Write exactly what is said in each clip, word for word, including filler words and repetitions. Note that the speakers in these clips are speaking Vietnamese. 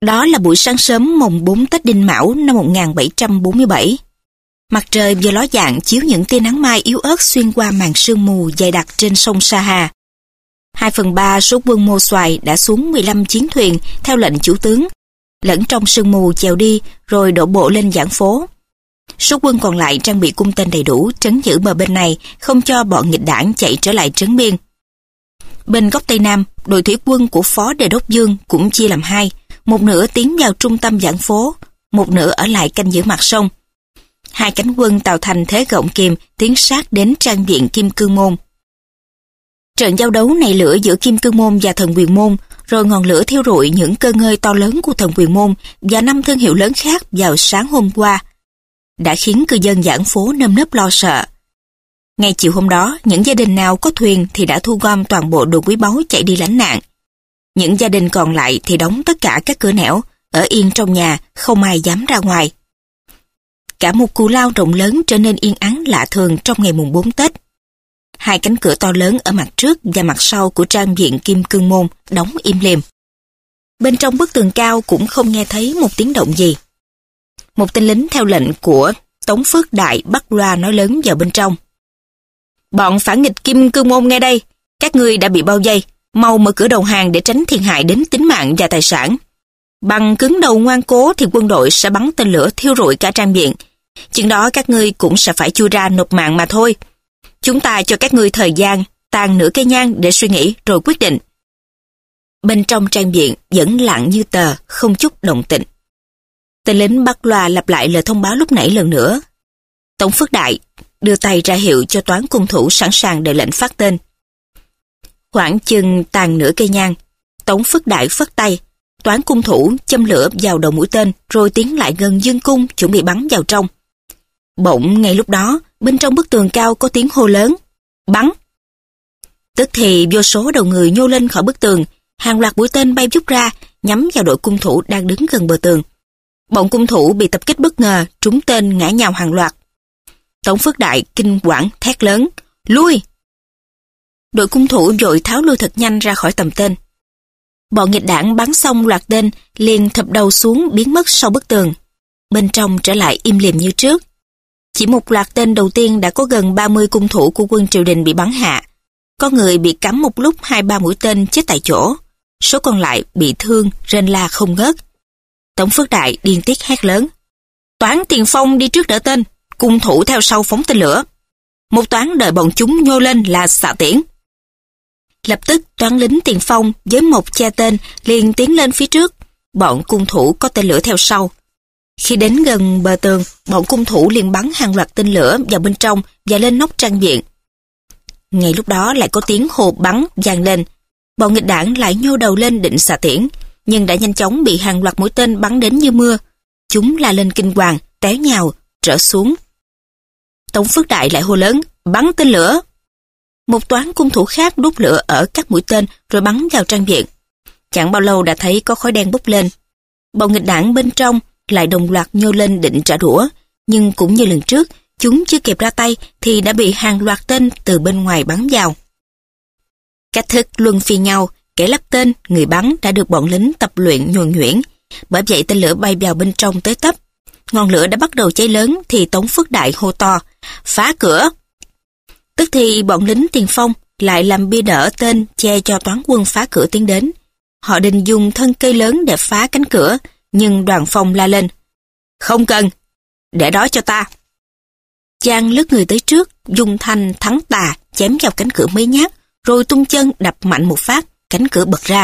Đó là buổi sáng sớm mồng bốn Tết Đinh Mão năm một nghìn bảy trăm bốn mươi bảy. Mặt trời vừa ló dạng chiếu những tia nắng mai yếu ớt xuyên qua màn sương mù dày đặc trên sông Sa Hà. Hai phần ba số quân Mô Soài đã xuống mười lăm chiến thuyền theo lệnh chủ tướng, lẫn trong sương mù chèo đi rồi đổ bộ lên giảng phố. Số quân còn lại trang bị cung tên đầy đủ trấn giữ bờ bên này, không cho bọn nghịch đảng chạy trở lại trấn biên. Bên góc Tây Nam, đội thủy quân của Phó Đề Đốc Dương cũng chia làm hai, một nửa tiến vào trung tâm giảng phố, một nửa ở lại canh giữ mặt sông. Hai cánh quân tạo thành thế gọng kìm tiến sát đến trang viện Kim Cương Môn. Trận giao đấu này lửa giữa Kim Cương Môn và Thần Quyền Môn, rồi ngọn lửa thiêu rụi những cơ ngơi to lớn của Thần Quyền Môn và năm thương hiệu lớn khác vào sáng hôm qua, đã khiến cư dân giảng phố nơm nớp lo sợ. Ngay chiều hôm đó, những gia đình nào có thuyền thì đã thu gom toàn bộ đồ quý báu chạy đi lánh nạn. Những gia đình còn lại thì đóng tất cả các cửa nẻo, ở yên trong nhà, không ai dám ra ngoài. Cả một cù lao rộng lớn trở nên yên ắng lạ thường trong ngày mùng bốn Tết. Hai cánh cửa to lớn ở mặt trước và mặt sau của trang viện Kim Cương Môn đóng im lìm. Bên trong bức tường cao cũng không nghe thấy một tiếng động gì. Một tên lính theo lệnh của Tống Phước Đại bắt loa nói lớn vào bên trong. Bọn phản nghịch Kim Cương Môn nghe đây, các ngươi đã bị bao vây, mau mở cửa đầu hàng để tránh thiệt hại đến tính mạng và tài sản. Bằng cứng đầu ngoan cố thì quân đội sẽ bắn tên lửa thiêu rụi cả trang viện. Chừng đó các ngươi cũng sẽ phải chui ra nộp mạng mà thôi. Chúng ta cho các ngươi thời gian tàn nửa cây nhang để suy nghĩ rồi quyết định. Bên trong trang viện vẫn lặng như tờ, không chút động tĩnh. Tên lính bắt loa lặp lại lời thông báo lúc nãy lần nữa. Tống Phước Đại đưa tay ra hiệu cho toán cung thủ sẵn sàng đợi lệnh phát tên. Khoảng chừng tàn nửa cây nhang, Tống Phước Đại phất tay, toán cung thủ châm lửa vào đầu mũi tên rồi tiến lại gần dương cung chuẩn bị bắn vào trong. Bỗng ngay lúc đó, bên trong bức tường cao có tiếng hô lớn, bắn. Tức thì vô số đầu người nhô lên khỏi bức tường, hàng loạt mũi tên bay vút ra, nhắm vào đội cung thủ đang đứng gần bờ tường. Bọn cung thủ bị tập kích bất ngờ, trúng tên ngã nhào hàng loạt. Tống Phước Đại kinh hoảng thét lớn, lui! Đội cung thủ vội tháo lui thật nhanh ra khỏi tầm tên. Bọn nghịch đảng bắn xong loạt tên, liền thập đầu xuống biến mất sau bức tường. Bên trong trở lại im lìm như trước. Chỉ một loạt tên đầu tiên đã có gần ba mươi cung thủ của quân triều đình bị bắn hạ. Có người bị cắm một lúc hai ba mũi tên chết tại chỗ. Số còn lại bị thương, rên la không ngớt. Tống Phước Đại điên tiết hét lớn. Toán tiền phong đi trước đỡ tên, cung thủ theo sau phóng tên lửa. Một toán đợi bọn chúng nhô lên là xạ tiễn. Lập tức toán lính tiền phong với một che tên liền tiến lên phía trước. Bọn cung thủ có tên lửa theo sau. Khi đến gần bờ tường, bọn cung thủ liền bắn hàng loạt tên lửa vào bên trong và lên nóc trang viện. Ngay lúc đó lại có tiếng hô bắn vang lên. Bọn nghịch đảng lại nhô đầu lên định xạ tiễn, nhưng đã nhanh chóng bị hàng loạt mũi tên bắn đến như mưa. Chúng la lên kinh hoàng, té nhào, trở xuống. Tống Phước Đại lại hô lớn, bắn tên lửa. Một toán cung thủ khác đốt lửa ở các mũi tên rồi bắn vào trang viện. Chẳng bao lâu đã thấy có khói đen bốc lên. Bọn nghịch đảng bên trong lại đồng loạt nhô lên định trả đũa, nhưng cũng như lần trước, chúng chưa kịp ra tay thì đã bị hàng loạt tên từ bên ngoài bắn vào. Cách thức luân phiên nhau, kẻ lắp tên, người bắn đã được bọn lính tập luyện nhuần nhuyễn, bởi vậy tên lửa bay vào bên trong tới tấp. Ngọn lửa đã bắt đầu cháy lớn thì Tống Phước Đại hô to, phá cửa. Tức thì bọn lính tiền phong lại làm bia đỡ tên che cho toán quân phá cửa tiến đến. Họ định dùng thân cây lớn để phá cánh cửa, nhưng Đoàn Phong la lên, không cần, để đó cho ta. Chàng lướt người tới trước, dùng thanh thắng tà chém vào cánh cửa mấy nhát, rồi tung chân đập mạnh một phát, cánh cửa bật ra.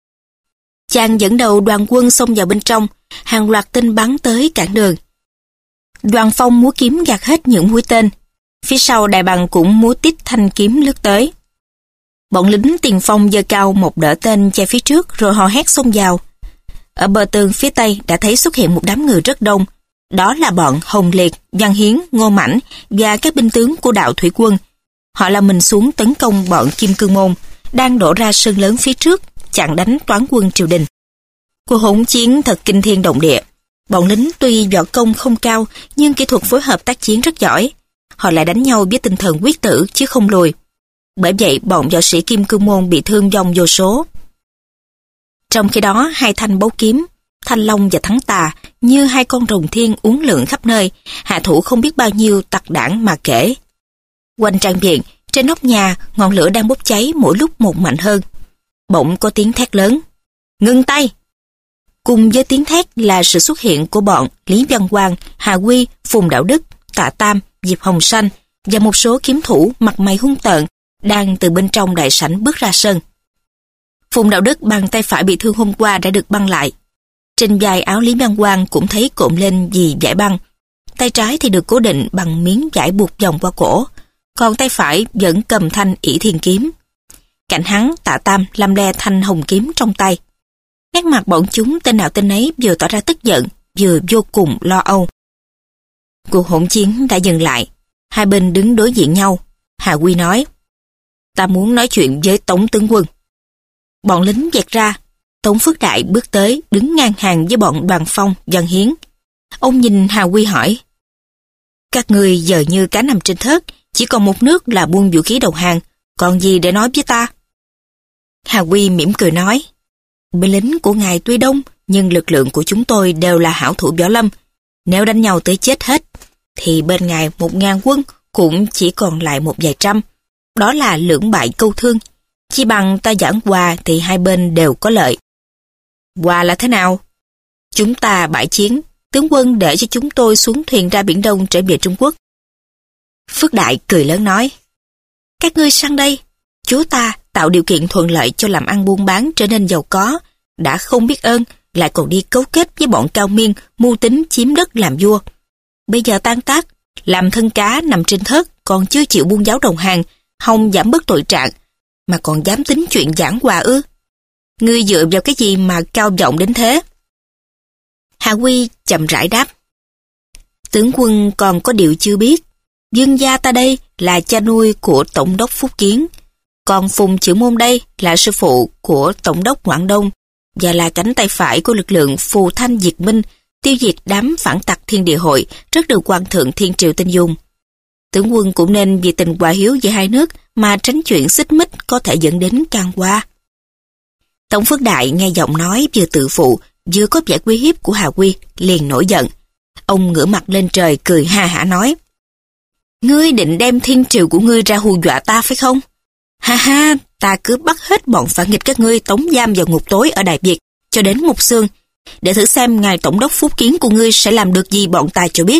Chàng dẫn đầu đoàn quân xông vào bên trong, hàng loạt tên bắn tới cản đường. Đoàn Phong múa kiếm gạt hết những mũi tên, phía sau Đại Bằng cũng múa tít thanh kiếm lướt tới. Bọn lính tiền phong giơ cao một đỡ tên che phía trước rồi hò hét xông vào. Ở bờ tường phía tây đã thấy xuất hiện một đám người rất đông. Đó là bọn Hồng Liệt, Văn Hiến, Ngô Mãnh và các binh tướng của đạo thủy quân. Họ la mình xuống tấn công bọn Kim Cương Môn, đang đổ ra sân lớn phía trước, chặn đánh toán quân triều đình. Cuộc hỗn chiến thật kinh thiên động địa. Bọn lính tuy võ công không cao, nhưng kỹ thuật phối hợp tác chiến rất giỏi. Họ lại đánh nhau với tinh thần quyết tử chứ không lùi. Bởi vậy bọn võ sĩ Kim Cương Môn bị thương vong vô số. Trong khi đó, hai thanh báu kiếm, Thanh Long và Thắng Tà như hai con rồng thiên uốn lượn khắp nơi, hạ thủ không biết bao nhiêu tặc đảng mà kể. Quanh trang viện, trên nóc nhà, ngọn lửa đang bốc cháy mỗi lúc một mạnh hơn. Bỗng có tiếng thét lớn. Ngừng tay! Cùng với tiếng thét là sự xuất hiện của bọn Lý Văn Quang, Hà Huy, Phùng Đạo Đức, Tạ Tam, Diệp Hồng Sanh và một số kiếm thủ mặt mày hung tợn đang từ bên trong đại sảnh bước ra sân. Phùng Đạo Đức bàn tay phải bị thương hôm qua đã được băng lại. Trên vai áo Lý Văn Quang cũng thấy cộm lên vì vải băng. Tay trái thì được cố định bằng miếng vải buộc vòng qua cổ, còn tay phải vẫn cầm thanh ỷ thiên kiếm. Cạnh hắn, Tạ Tam lăm le thanh hồng kiếm trong tay. Nét mặt bọn chúng tên nào tên ấy vừa tỏ ra tức giận, vừa vô cùng lo âu. Cuộc hỗn chiến đã dừng lại. Hai bên đứng đối diện nhau. Hà Huy nói, ta muốn nói chuyện với Tống tướng quân. Bọn lính dẹt ra. Tống Phước Đại bước tới, đứng ngang hàng với bọn Đoàn Phong, Văn Hiến. Ông nhìn Hà Huy hỏi, các người giờ như cá nằm trên thớt, chỉ còn một nước là buông vũ khí đầu hàng, còn gì để nói với ta? Hà Huy mỉm cười nói, binh lính của ngài tuy đông, nhưng lực lượng của chúng tôi đều là hảo thủ võ lâm. Nếu đánh nhau tới chết hết, thì bên ngài một ngàn quân cũng chỉ còn lại một vài trăm. Đó là lưỡng bại câu thương. Chỉ bằng ta giảng hòa thì hai bên đều có lợi. Hòa là thế nào? Chúng ta bãi chiến, tướng quân để cho chúng tôi xuống thuyền ra Biển Đông trở về Trung Quốc. Phước Đại cười lớn nói, các ngươi sang đây, chúa ta tạo điều kiện thuận lợi cho làm ăn buôn bán trở nên giàu có, đã không biết ơn, lại còn đi cấu kết với bọn Cao Miên mưu tính chiếm đất làm vua. Bây giờ tan tác, làm thân cá nằm trên thớt, còn chưa chịu buông giáo đồng hàng, hòng giảm bớt tội trạng, mà còn dám tính chuyện giảng hòa ư? Ngươi dựa vào cái gì mà cao vọng đến thế? Hà Huy chậm rãi đáp, tướng quân còn có điều chưa biết. Dương gia ta đây là cha nuôi của Tổng đốc Phúc Kiến, còn Phùng Chữ Môn đây là sư phụ của Tổng đốc Quảng Đông và là cánh tay phải của lực lượng Phù Thanh Diệt Minh, tiêu diệt đám phản tặc Thiên Địa Hội, rất được Hoàng thượng Thiên Triều tin dùng. Tướng quân cũng nên vì tình hòa hiếu giữa hai nước mà tránh chuyện xích mích có thể dẫn đến can qua. Tống Phước Đại nghe giọng nói vừa tự phụ, vừa có vẻ uy hiếp của Hà Huy, liền nổi giận. Ông ngửa mặt lên trời cười ha hả nói, ngươi định đem thiên triều của ngươi ra hù dọa ta phải không? Ha ha, ta cứ bắt hết bọn phản nghịch các ngươi tống giam vào ngục tối ở Đại Việt cho đến Mục Xương, để thử xem ngài Tổng đốc Phúc Kiến của ngươi sẽ làm được gì bọn ta cho biết.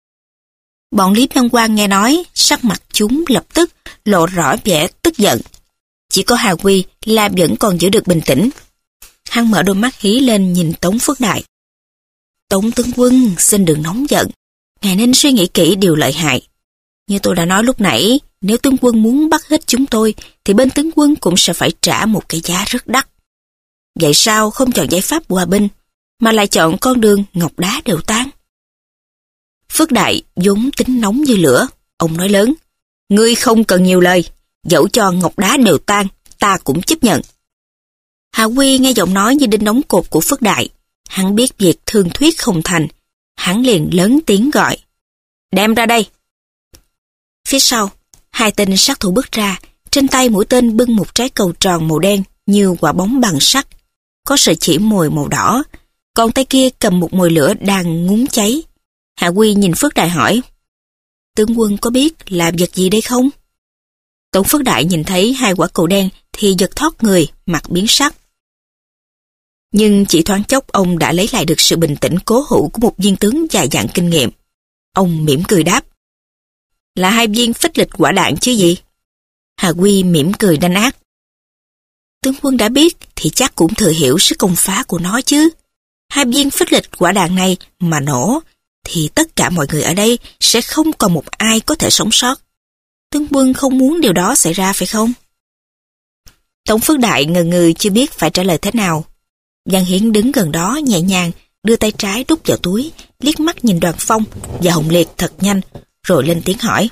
Bọn Lý Văn Quang nghe nói, sắc mặt chúng lập tức lộ rõ vẻ tức giận. Chỉ có Hà Huy là vẫn còn giữ được bình tĩnh. Hắn mở đôi mắt hí lên nhìn Tống Phước Đại. Tống tướng quân, xin đừng nóng giận. Ngài nên suy nghĩ kỹ điều lợi hại. Như tôi đã nói lúc nãy, nếu tướng quân muốn bắt hết chúng tôi, thì bên tướng quân cũng sẽ phải trả một cái giá rất đắt. Vậy sao không chọn giải pháp hòa bình, mà lại chọn con đường ngọc đá đều tan? Phước Đại vốn tính nóng như lửa, ông nói lớn, ngươi không cần nhiều lời, dẫu cho ngọc đá đều tan, ta cũng chấp nhận. Hà Huy nghe giọng nói như đinh đóng cột của Phước Đại, hắn biết việc thương thuyết không thành, hắn liền lớn tiếng gọi, đem ra đây. Phía sau, hai tên sát thủ bước ra, trên tay mỗi tên bưng một trái cầu tròn màu đen như quả bóng bằng sắt, có sợi chỉ mồi màu đỏ, còn tay kia cầm một mồi lửa đang ngúng cháy. Hạ Huy nhìn Phước Đại hỏi, tướng quân có biết là vật gì đây không? Tổng Phước Đại nhìn thấy hai quả cầu đen thì giật thoát người, mặt biến sắc. Nhưng chỉ thoáng chốc ông đã lấy lại được sự bình tĩnh cố hữu của một viên tướng già dặn kinh nghiệm. Ông mỉm cười đáp, là hai viên phích lịch quả đạn chứ gì? Hà Huy mỉm cười đanh ác. Tướng quân đã biết thì chắc cũng thừa hiểu sức công phá của nó chứ. Hai viên phích lịch quả đạn này mà nổ thì tất cả mọi người ở đây sẽ không còn một ai có thể sống sót. Tướng quân không muốn điều đó xảy ra phải không? Tổng Phước Đại ngần ngừ chưa biết phải trả lời thế nào. Văn Hiến đứng gần đó nhẹ nhàng đưa tay trái đút vào túi, liếc mắt nhìn Đoàn Phong và Hồng Liệt thật nhanh, rồi lên tiếng hỏi.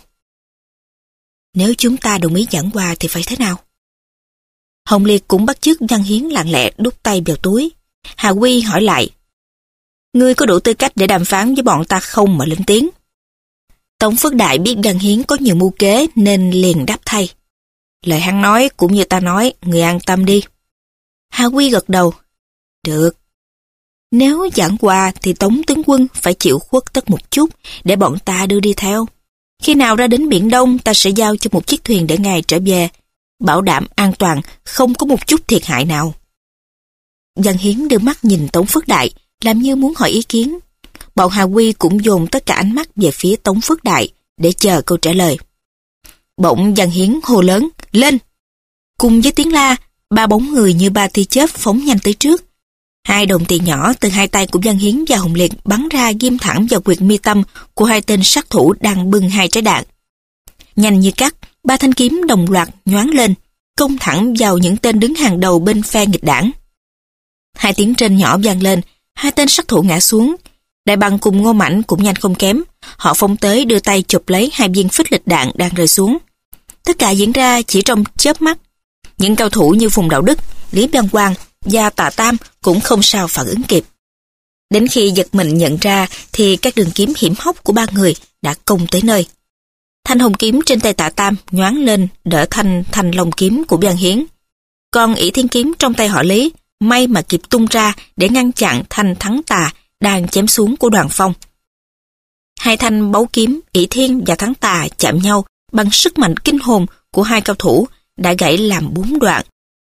Nếu chúng ta đồng ý giảng hòa thì phải thế nào? Hồng Liệt cũng bắt chước Văn Hiến lặng lẽ đút tay vào túi. Hà Huy hỏi lại, ngươi có đủ tư cách để đàm phán với bọn ta không mà lên tiếng? Tổng Phước Đại biết Văn Hiến có nhiều mưu kế nên liền đáp thay. Lời hắn nói cũng như ta nói, người an tâm đi. Hà Huy gật đầu. Được. Nếu giảng hòa thì Tống tướng quân phải chịu khuất tất một chút để bọn ta đưa đi theo. Khi nào ra đến Biển Đông, ta sẽ giao cho một chiếc thuyền để ngài trở về, bảo đảm an toàn, không có một chút thiệt hại nào. Văn Hiến đưa mắt nhìn Tống Phước Đại, làm như muốn hỏi ý kiến. Bọn Hà Quy cũng dồn tất cả ánh mắt về phía Tống Phước Đại để chờ câu trả lời. Bỗng Văn Hiến hô lớn, lên! Cùng với tiếng la, ba bóng người như ba tia chớp phóng nhanh tới trước. Hai đồng tiền nhỏ từ hai tay của Văn Hiến và Hồng Liệt bắn ra ghim thẳng vào quyệt mi tâm của hai tên sát thủ đang bưng hai trái đạn. Nhanh như cắt, ba thanh kiếm đồng loạt nhoáng lên, công thẳng vào những tên đứng hàng đầu bên phe nghịch đảng. Hai tiếng trên nhỏ vang lên, hai tên sát thủ ngã xuống. Đại Bằng cùng Ngô Mãnh cũng nhanh không kém, họ phóng tới đưa tay chụp lấy hai viên phích lịch đạn đang rơi xuống. Tất cả diễn ra chỉ trong chớp mắt. Những cao thủ như Phùng Đạo Đức, Lý Văn Quang và Tạ Tam cũng không sao phản ứng kịp. Đến khi giật mình nhận ra thì các đường kiếm hiểm hóc của ba người đã công tới nơi. Thanh hồng kiếm trên tay Tạ Tam nhoáng lên đỡ thanh thanh long kiếm của Văn Hiến. Còn ỷ thiên kiếm trong tay họ Lý may mà kịp tung ra để ngăn chặn thanh thắng tà đang chém xuống của Đoàn Phong. Hai thanh báu kiếm ỷ thiên và thắng tà chạm nhau bằng sức mạnh kinh hồn của hai cao thủ đã gãy làm bốn đoạn.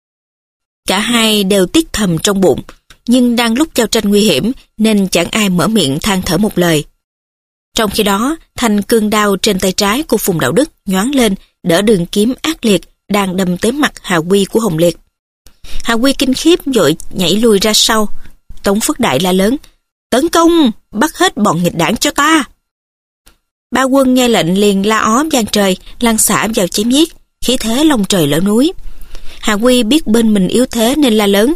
Cả hai đều tiếc thầm trong bụng, nhưng đang lúc giao tranh nguy hiểm nên chẳng ai mở miệng than thở một lời. Trong khi đó, thanh cương đao trên tay trái của Phùng Đạo Đức nhoáng lên đỡ đường kiếm ác liệt đang đâm tới mặt Hà Quy của Hồng Liệt. Hà Quy kinh khiếp vội nhảy lùi ra sau. Tống Phước Đại la lớn, tấn công, bắt hết bọn nghịch đảng cho ta. Ba quân nghe lệnh liền la ó vang trời, lăn xả vào chém giết, khí thế long trời lở núi. Hà Quy biết bên mình yếu thế nên la lớn,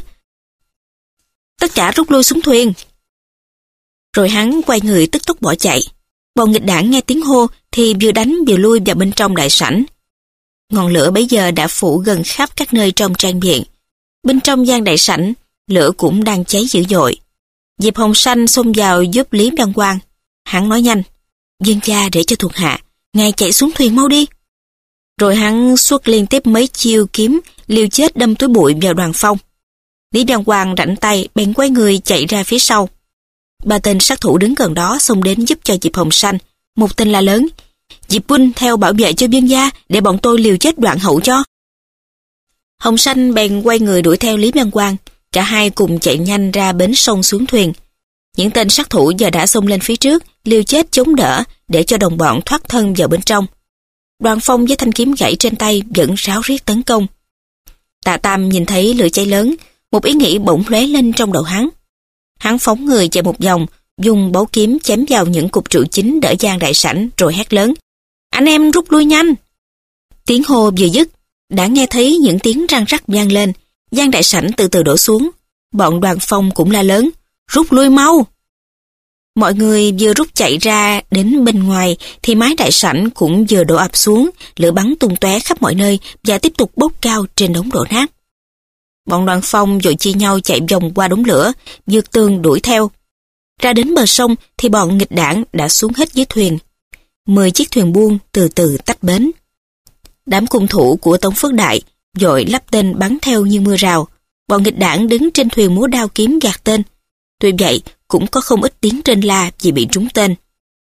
tất cả rút lui xuống thuyền. Rồi hắn quay người tức tốc bỏ chạy. Bọn nghịch đảng nghe tiếng hô thì vừa đánh vừa lui vào bên trong đại sảnh. Ngọn lửa bấy giờ đã phủ gần khắp các nơi trong trang viện. Bên trong gian đại sảnh, lửa cũng đang cháy dữ dội. Diệp Hồng Sanh xông vào giúp Lý Văn Quang. Hắn nói nhanh, viên gia để cho thuộc hạ, ngài chạy xuống thuyền mau đi. Rồi hắn xuất liên tiếp mấy chiêu kiếm liều chết đâm túi bụi vào Đoàn Phong. Lý Văn Quang rảnh tay bèn quay người chạy ra phía sau. Ba tên sát thủ đứng gần đó xông đến giúp cho Diệp Hồng Sanh. Một tên la lớn, Diệp huynh theo bảo vệ cho viên gia để bọn tôi liều chết đoạn hậu cho. Hồng Sanh bèn quay người đuổi theo Lý Văn Quang. Cả hai cùng chạy nhanh ra bến sông xuống thuyền. Những tên sát thủ giờ đã xông lên phía trước, liều chết chống đỡ để cho đồng bọn thoát thân vào bên trong. Đoàn Phong với thanh kiếm gãy trên tay vẫn ráo riết tấn công. Tạ Tam nhìn thấy lửa cháy lớn, một ý nghĩ bỗng lóe lên trong đầu hắn. Hắn phóng người chạy một vòng, dùng báu kiếm chém vào những cục trụ chính đỡ gian đại sảnh rồi hét lớn, anh em rút lui nhanh. Tiếng hô vừa dứt, đã nghe thấy những tiếng răng rắc vang lên, gian đại sảnh từ từ đổ xuống. Bọn Đoàn Phong cũng la lớn, rút lui mau. Mọi người vừa rút chạy ra đến bên ngoài thì mái đại sảnh cũng vừa đổ ập xuống, lửa bắn tung tóe khắp mọi nơi và tiếp tục bốc cao trên đống đổ nát. Bọn Đoàn Phong vội chia nhau chạy vòng qua đống lửa, vượt tường đuổi theo. Ra đến bờ sông thì bọn nghịch đảng đã xuống hết dưới thuyền. Mười chiếc thuyền buôn từ từ tách bến. Đám cung thủ của Tống Phước Đại vội lắp tên bắn theo như mưa rào. Bọn nghịch đảng đứng trên thuyền múa đao kiếm gạt tên. Tuy vậy cũng có không ít tiếng trên la vì bị trúng tên.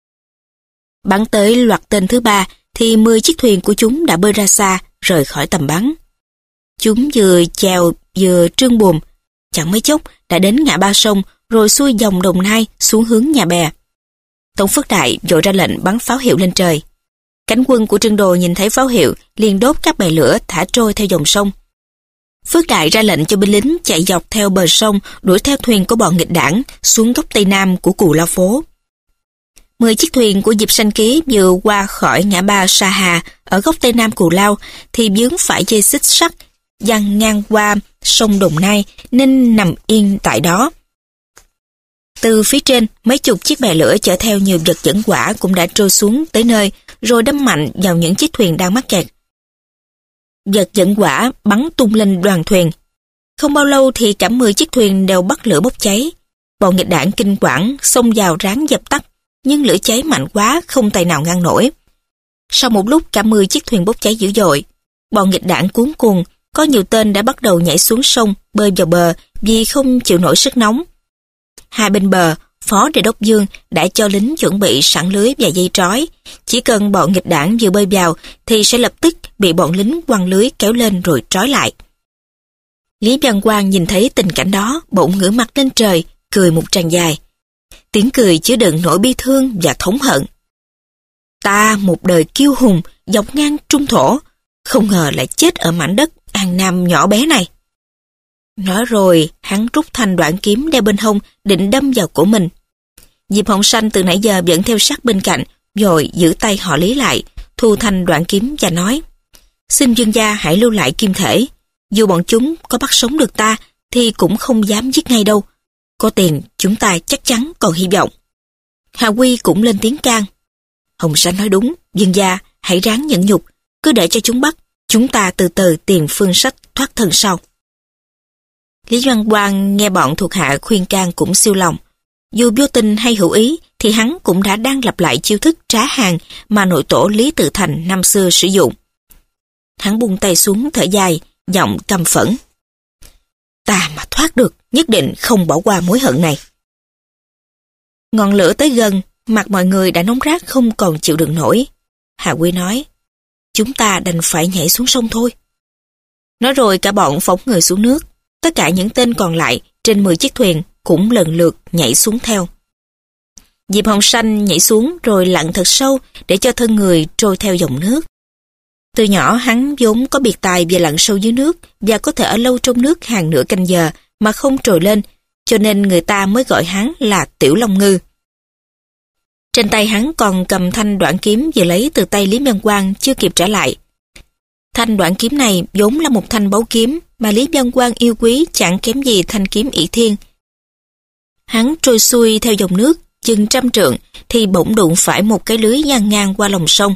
Bắn tới loạt tên thứ ba thì mười chiếc thuyền của chúng đã bơi ra xa, rời khỏi tầm bắn. Chúng vừa chèo vừa trương buồm, chẳng mấy chốc đã đến ngã ba sông rồi xuôi dòng Đồng Nai xuống hướng Nhà Bè. Tống Phước Đại vội ra lệnh bắn pháo hiệu lên trời. Cánh quân của Trương Đồ nhìn thấy pháo hiệu liền đốt các bè lửa thả trôi theo dòng sông. Phước Đại ra lệnh cho binh lính chạy dọc theo bờ sông đuổi theo thuyền của bọn nghịch đảng xuống góc tây nam của Cù Lao Phố. Mười chiếc thuyền của Diệp Sanh Ký vừa qua khỏi ngã ba Sa Hà ở góc tây nam Cù Lao thì vướng phải dây xích sắt giăng ngang qua sông Đồng Nai nên nằm yên tại đó. Từ phía trên, mấy chục chiếc bè lửa chở theo nhiều vật dẫn hỏa cũng đã trôi xuống tới nơi rồi đâm mạnh vào những chiếc thuyền đang mắc kẹt. Vật dẫn hỏa bắn tung lên đoàn thuyền. Không bao lâu thì cả mười chiếc thuyền đều bắt lửa bốc cháy. Bọn nghịch đảng kinh quản xông vào ráng dập tắt, nhưng lửa cháy mạnh quá không tài nào ngăn nổi. Sau một lúc cả mười chiếc thuyền bốc cháy dữ dội. Bọn nghịch đảng cuống cuồng, có nhiều tên đã bắt đầu nhảy xuống sông bơi vào bờ vì không chịu nổi sức nóng. Hai bên bờ, Phó Đề Đốc Dương đã cho lính chuẩn bị sẵn lưới và dây trói. Chỉ cần bọn nghịch đảng vừa bơi vào thì sẽ lập tức bị bọn lính quăng lưới kéo lên rồi trói lại. Lý Văn Quang nhìn thấy tình cảnh đó, bỗng ngửa mặt lên trời, cười một tràng dài. Tiếng cười chứa đựng nỗi bi thương và thống hận. Ta một đời kiêu hùng, dọc ngang trung thổ, không ngờ lại chết ở mảnh đất An Nam nhỏ bé này. Nói rồi, hắn rút thanh đoạn kiếm đeo bên hông, định đâm vào cổ mình. Diệp Hồng Sanh từ nãy giờ vẫn theo sát bên cạnh, rồi giữ tay họ Lý lại, thu thanh đoạn kiếm và nói: xin vương gia hãy lưu lại kim thể. Dù bọn chúng có bắt sống được ta, thì cũng không dám giết ngay đâu. Có tiền, chúng ta chắc chắn còn hy vọng. Hà Quy cũng lên tiếng can: Hồng Sanh nói đúng, vương gia hãy ráng nhẫn nhục, cứ để cho chúng bắt, chúng ta từ từ tìm phương sách thoát thân sau. Lý Văn Quang nghe bọn thuộc hạ khuyên can cũng siêu lòng. Dù vô tình hay hữu ý, thì hắn cũng đã đang lặp lại chiêu thức trá hàng mà nội tổ Lý Tự Thành năm xưa sử dụng. Hắn buông tay xuống thở dài, giọng căm phẫn: ta mà thoát được, nhất định không bỏ qua mối hận này. Ngọn lửa tới gần, mặt mọi người đã nóng rát không còn chịu đựng nổi. Hà Quy nói: chúng ta đành phải nhảy xuống sông thôi. Nói rồi cả bọn phóng người xuống nước. Tất cả những tên còn lại trên mười chiếc thuyền cũng lần lượt nhảy xuống theo. Diệp Hồng Sanh nhảy xuống rồi lặn thật sâu để cho thân người trôi theo dòng nước. Từ nhỏ hắn vốn có biệt tài về lặn sâu dưới nước và có thể ở lâu trong nước hàng nửa canh giờ mà không trồi lên, cho nên người ta mới gọi hắn là Tiểu Long Ngư. Trên tay hắn còn cầm thanh đoạn kiếm vừa lấy từ tay Lý Văn Quang chưa kịp trả lại. Thanh đoạn kiếm này vốn là một thanh báu kiếm mà Lý Văn Quang yêu quý chẳng kém gì thanh kiếm ỷ thiên. Hắn trôi xuôi theo dòng nước chừng trăm trượng thì bỗng đụng phải một cái lưới giăng ngang qua lòng sông.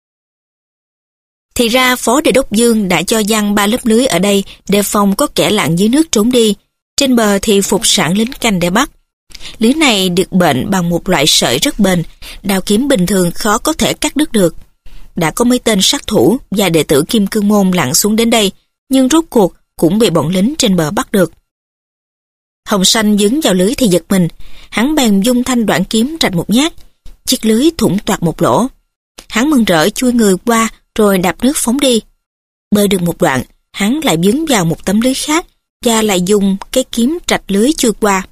Thì ra Phó Đề Đốc Dương đã cho giăng ba lớp lưới ở đây đề phòng có kẻ lặn dưới nước trốn đi. Trên bờ thì phục sẵn lính canh để bắt. Lưới này được bệnh bằng một loại sợi rất bền, đao kiếm bình thường khó có thể cắt đứt được. Đã có mấy tên sát thủ và đệ tử Kim Cương Môn lặn xuống đến đây, nhưng rốt cuộc cũng bị bọn lính trên bờ bắt được. Hồng Sanh dướng vào lưới thì giật mình, hắn bèn dung thanh đoạn kiếm rạch một nhát, chiếc lưới thủng toạc một lỗ. Hắn mừng rỡ chui người qua rồi đạp nước phóng đi. Bơi được một đoạn, hắn lại dướng vào một tấm lưới khác và lại dùng cái kiếm rạch lưới chui qua.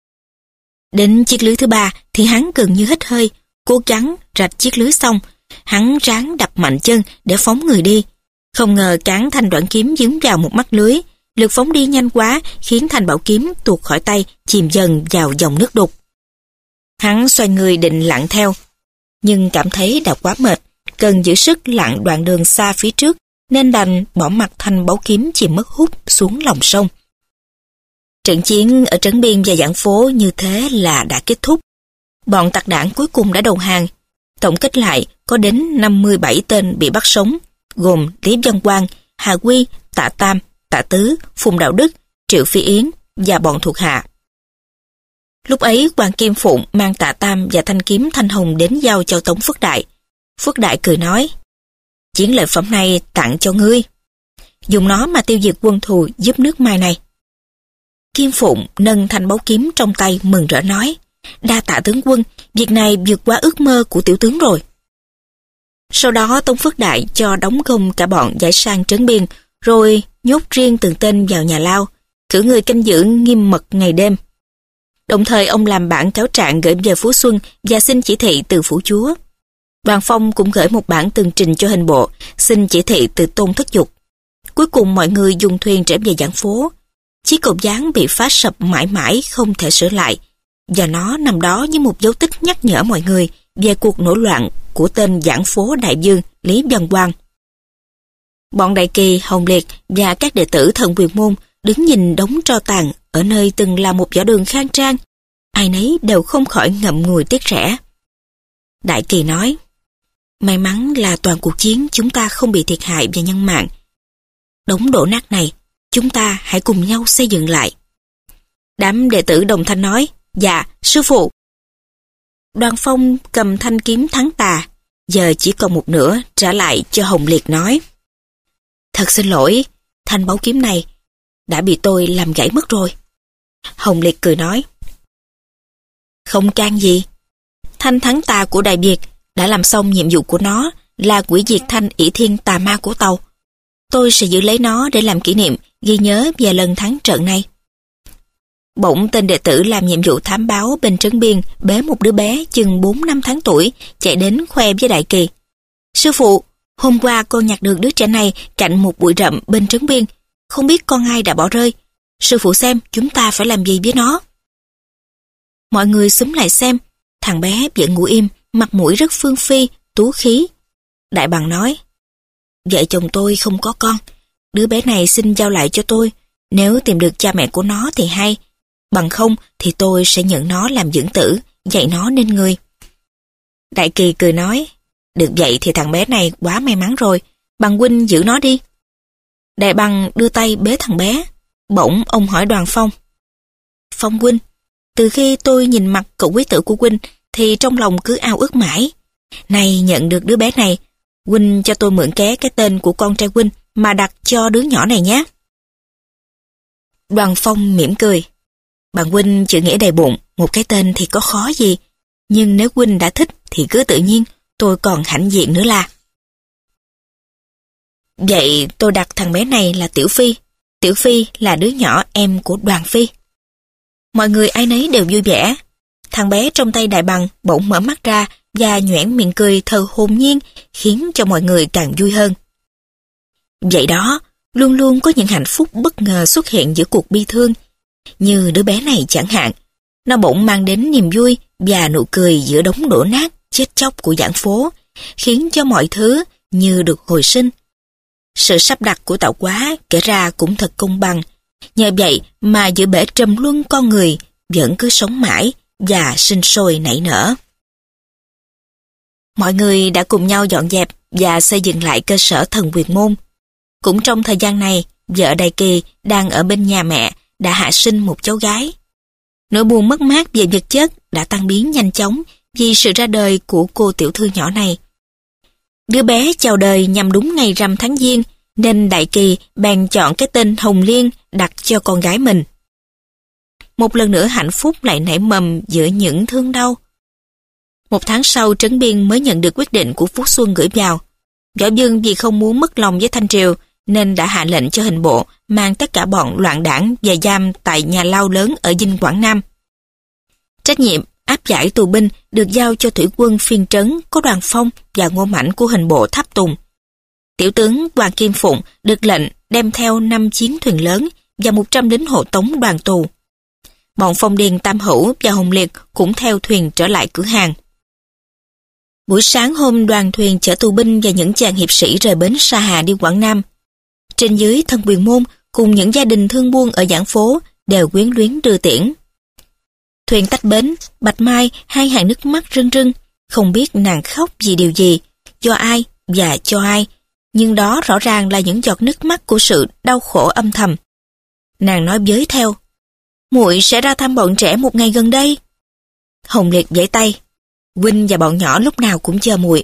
Đến chiếc lưới thứ ba thì hắn gần như hết hơi, cố gắng rạch chiếc lưới xong, hắn ráng đập mạnh chân để phóng người đi. Không ngờ cán thanh đoạn kiếm dướng vào một mắt lưới, lực phóng đi nhanh quá khiến thanh bảo kiếm tuột khỏi tay, chìm dần vào dòng nước đục. Hắn xoay người định lặn theo, nhưng cảm thấy đã quá mệt, cần giữ sức lặn đoạn đường xa phía trước, nên đành bỏ mặc thanh bảo kiếm chìm mất hút xuống lòng sông. Trận chiến ở Trấn Biên và Giảng Phố như thế là đã kết thúc. Bọn tặc đảng cuối cùng đã đầu hàng. Tổng kết lại có đến năm mươi bảy tên bị bắt sống, gồm Lý Văn Quang, Hà Quy, Tạ Tam, Tạ Tứ, Phùng Đạo Đức, Triệu Phi Yến và bọn thuộc hạ. Lúc ấy Hoàng Kim Phụng mang Tạ Tam và thanh kiếm thanh hồng đến giao cho Tống Phước Đại. Phước Đại cười nói: chiến lợi phẩm này tặng cho ngươi, dùng nó mà tiêu diệt quân thù giúp nước Mai này. Kim Phụng nâng thanh báu kiếm trong tay mừng rỡ nói: đa tạ tướng quân, việc này vượt qua ước mơ của tiểu tướng rồi. Sau đó Tống Phước Đại cho đóng gông cả bọn giải sang Trấn Biên, rồi nhốt riêng từng tên vào nhà lao, cử người canh giữ nghiêm mật ngày đêm. Đồng thời ông làm bản cáo trạng gửi về Phú Xuân và xin chỉ thị từ phủ chúa. Đoàn Phong cũng gửi một bản tường trình cho hình bộ, xin chỉ thị từ Tôn Thất Dục. Cuối cùng mọi người dùng thuyền trở về Giảng Phố. Chiếc cầu gián bị phá sập mãi mãi không thể sửa lại, và nó nằm đó như một dấu tích nhắc nhở mọi người về cuộc nổi loạn của tên Giảng Phố đại vương Lý Văn Quang. Bọn Đại Kỳ, Hồng Liệt và các đệ tử Thần Quyền Môn đứng nhìn đống tro tàn ở nơi từng là một võ đường khang trang, ai nấy đều không khỏi ngậm ngùi tiếc rẻ. Đại Kỳ nói: may mắn là toàn cuộc chiến chúng ta không bị thiệt hại về nhân mạng. Đống đổ nát này chúng ta hãy cùng nhau xây dựng lại. Đám đệ tử đồng thanh nói: dạ, sư phụ. Đoàn Phong cầm thanh kiếm thắng tà, giờ chỉ còn một nửa, trả lại cho Hồng Liệt nói: thật xin lỗi, thanh báu kiếm này đã bị tôi làm gãy mất rồi. Hồng Liệt cười nói: không can gì. Thanh thắng tà của Đại Việt đã làm xong nhiệm vụ của nó là quỷ diệt thanh ỷ thiên tà ma của Tàu. Tôi sẽ giữ lấy nó để làm kỷ niệm, ghi nhớ về lần thắng trận này. Bỗng tên đệ tử làm nhiệm vụ thám báo bên trấn biên bế một đứa bé chừng bốn năm tháng tuổi chạy đến khoe với Đại Kỳ. Sư phụ, hôm qua con nhặt được đứa trẻ này cạnh một bụi rậm bên trấn biên. Không biết con ai đã bỏ rơi. Sư phụ xem chúng ta phải làm gì với nó. Mọi người xúm lại xem. Thằng bé vẫn ngủ im, mặt mũi rất phương phi, tú khí. Đại Bằng nói, vợ chồng tôi không có con. Đứa bé này xin giao lại cho tôi. Nếu tìm được cha mẹ của nó thì hay. Bằng không thì tôi sẽ nhận nó làm dưỡng tử, dạy nó nên người. Đại Kỳ cười nói, được vậy thì thằng bé này quá may mắn rồi. Bằng huynh giữ nó đi. Đại Bằng đưa tay bế thằng bé. Bỗng ông hỏi Đoàn Phong, Phong huynh, từ khi tôi nhìn mặt cậu quý tử của huynh thì trong lòng cứ ao ước mãi. Này nhận được đứa bé này, huynh cho tôi mượn ké cái tên của con trai huynh mà đặt cho đứa nhỏ này nhé. Đoàn Phong mỉm cười. Bạn huynh chữ nghĩa đầy bụng, một cái tên thì có khó gì. Nhưng nếu huynh đã thích thì cứ tự nhiên, tôi còn hãnh diện nữa là. Vậy tôi đặt thằng bé này là Tiểu Phi. Tiểu Phi là đứa nhỏ em của Đoàn Phi. Mọi người ai nấy đều vui vẻ. Thằng bé trong tay Đại Bằng bỗng mở mắt ra và nhoẻn miệng cười thờ hồn nhiên, khiến cho mọi người càng vui hơn. Vậy đó, luôn luôn có những hạnh phúc bất ngờ xuất hiện giữa cuộc bi thương. Như đứa bé này chẳng hạn, nó bỗng mang đến niềm vui và nụ cười giữa đống đổ nát, chết chóc của giảng phố, khiến cho mọi thứ như được hồi sinh. Sự sắp đặt của tạo hóa kể ra cũng thật công bằng. Nhờ vậy mà giữa bể trầm luân con người vẫn cứ sống mãi và sinh sôi nảy nở. Mọi người đã cùng nhau dọn dẹp và xây dựng lại cơ sở Thần Quyền Môn. Cũng trong thời gian này, vợ Đại Kỳ đang ở bên nhà mẹ đã hạ sinh một cháu gái. Nỗi buồn mất mát về vật chất đã tan biến nhanh chóng vì sự ra đời của cô tiểu thư nhỏ này. Đứa bé chào đời nhằm đúng ngày rằm tháng Giêng, nên Đại Kỳ bèn chọn cái tên Hồng Liên đặt cho con gái mình. Một lần nữa hạnh phúc lại nảy mầm giữa những thương đau. Một tháng sau, Trấn Biên mới nhận được quyết định của Phú Xuân gửi vào. Võ Dương vì không muốn mất lòng với Thanh Triều nên đã hạ lệnh cho hình bộ mang tất cả bọn loạn đảng và giam tại nhà lao lớn ở Dinh Quảng Nam. Trách nhiệm áp giải tù binh được giao cho thủy quân phiên trấn có Đoàn Phong và Ngô Mãnh của hình bộ Tháp Tùng. Tiểu tướng Hoàng Kim Phụng được lệnh đem theo năm chiến thuyền lớn và một trăm lính hộ tống đoàn tù. Bọn Phong Điền, Tam Hữu và Hồng Liệt cũng theo thuyền trở lại cửa hàng. Buổi sáng hôm, đoàn thuyền chở tù binh và những chàng hiệp sĩ rời bến Sa Hà đi Quảng Nam. Trên dưới Thần Quyền Môn cùng những gia đình thương buôn ở giảng phố đều quyến luyến đưa tiễn. Thuyền tách bến, Bạch Mai hai hàng nước mắt rưng rưng, không biết nàng khóc vì điều gì, do ai và cho ai, nhưng đó rõ ràng là những giọt nước mắt của sự đau khổ âm thầm. Nàng nói với theo, muội sẽ ra thăm bọn trẻ một ngày gần đây. Hồng Liệt giãy tay, huynh và bọn nhỏ lúc nào cũng chờ muội.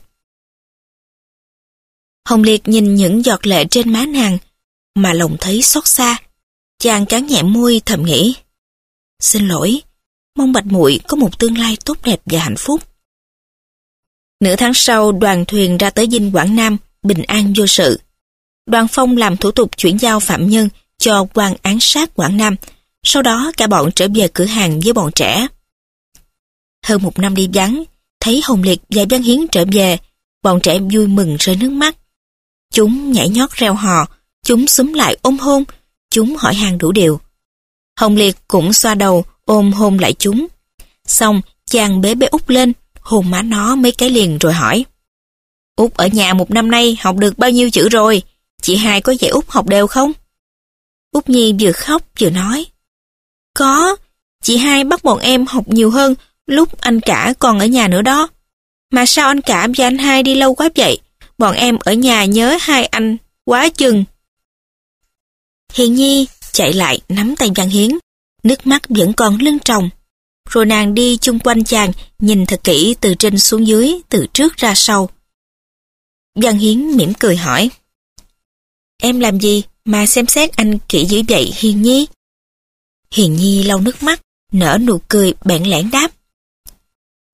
Hồng Liệt nhìn những giọt lệ trên má nàng, mà lòng thấy xót xa. Chàng cắn nhẹ môi thầm nghĩ, xin lỗi, mong Bạch muội có một tương lai tốt đẹp và hạnh phúc. Nửa tháng sau, đoàn thuyền ra tới Dinh Quảng Nam, bình an vô sự. Đoàn Phong làm thủ tục chuyển giao phạm nhân cho quan án sát Quảng Nam, sau đó cả bọn trở về cửa hàng với bọn trẻ. Hơn một năm đi vắng, thấy Hồng Liệt và Văn Hiến trở về, bọn trẻ vui mừng rơi nước mắt. Chúng nhảy nhót reo hò, chúng xúm lại ôm hôn, chúng hỏi han đủ điều. Hồng Liệt cũng xoa đầu, ôm hôn lại chúng. Xong, chàng bế bé Út lên, hôn má nó mấy cái liền rồi hỏi. Út ở nhà một năm nay học được bao nhiêu chữ rồi? Chị hai có dạy Út học đều không? Út Nhi vừa khóc vừa nói. Có, chị hai bắt bọn em học nhiều hơn lúc anh cả còn ở nhà nữa đó. Mà sao anh cả và anh hai đi lâu quá vậy? Bọn em ở nhà nhớ hai anh quá chừng. Hiền Nhi chạy lại nắm tay Văn Hiến, nước mắt vẫn còn lưng tròng. Rồi nàng đi chung quanh chàng, nhìn thật kỹ từ trên xuống dưới, từ trước ra sau. Văn Hiến mỉm cười hỏi. Em làm gì mà xem xét anh kỹ dữ vậy Hiền Nhi? Hiền Nhi lau nước mắt, nở nụ cười bẽn lẽn đáp.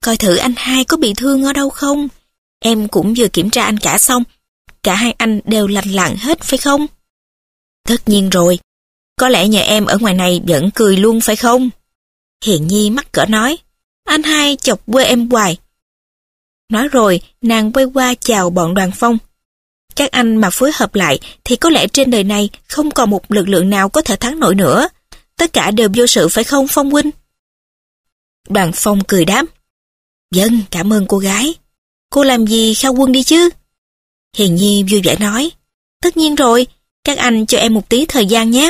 coi thử anh hai có bị thương ở đâu không. Em cũng vừa kiểm tra anh cả xong. Cả hai anh đều lành lặn hết phải không? Tất nhiên rồi. Có lẽ nhà em ở ngoài này vẫn cười luôn phải không? Hiền Nhi mắc cỡ nói. Anh hai chọc quê em hoài. Nói rồi, nàng quay qua chào bọn Đoàn Phong. Các anh mà phối hợp lại thì có lẽ trên đời này không còn một lực lượng nào có thể thắng nổi nữa. Tất cả đều vô sự phải không Phong huynh? Đoàn Phong cười đáp. Vâng, cảm ơn cô gái. Cô làm gì khao quân đi chứ? Hiền Nhi vui vẻ nói. Tất nhiên rồi, các anh cho em một tí thời gian nhé.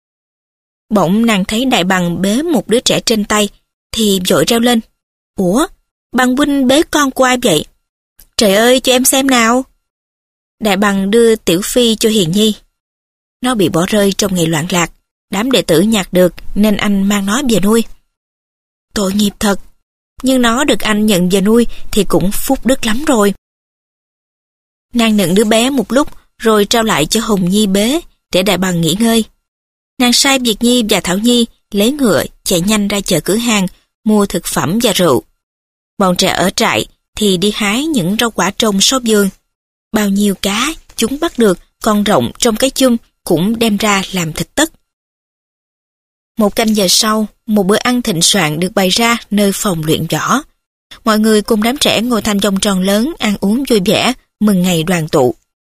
Bỗng nàng thấy Đại Bằng bế một đứa trẻ trên tay, thì vội reo lên. Ủa, Bằng huynh bế con của ai vậy? Trời ơi, cho em xem nào. Đại Bằng đưa Tiểu Phi cho Hiền Nhi. Nó bị bỏ rơi trong ngày loạn lạc, đám đệ tử nhặt được nên anh mang nó về nuôi. Tội nghiệp thật, nhưng nó được anh nhận về nuôi thì cũng phúc đức lắm rồi. Nàng nựng đứa bé một lúc rồi trao lại cho Hồng Nhi bế để Đại Bằng nghỉ ngơi. Nàng sai Việt Nhi và Thảo Nhi lấy ngựa chạy nhanh ra chợ cửa hàng mua thực phẩm và rượu. Bọn trẻ ở trại thì đi hái những rau quả trong xóm vườn. Bao nhiêu cá chúng bắt được con rộng trong cái chum cũng đem ra làm thịt tất. Một canh giờ sau, một bữa ăn thịnh soạn được bày ra nơi phòng luyện võ. Mọi người cùng đám trẻ ngồi thành vòng tròn lớn ăn uống vui vẻ, mừng ngày đoàn tụ.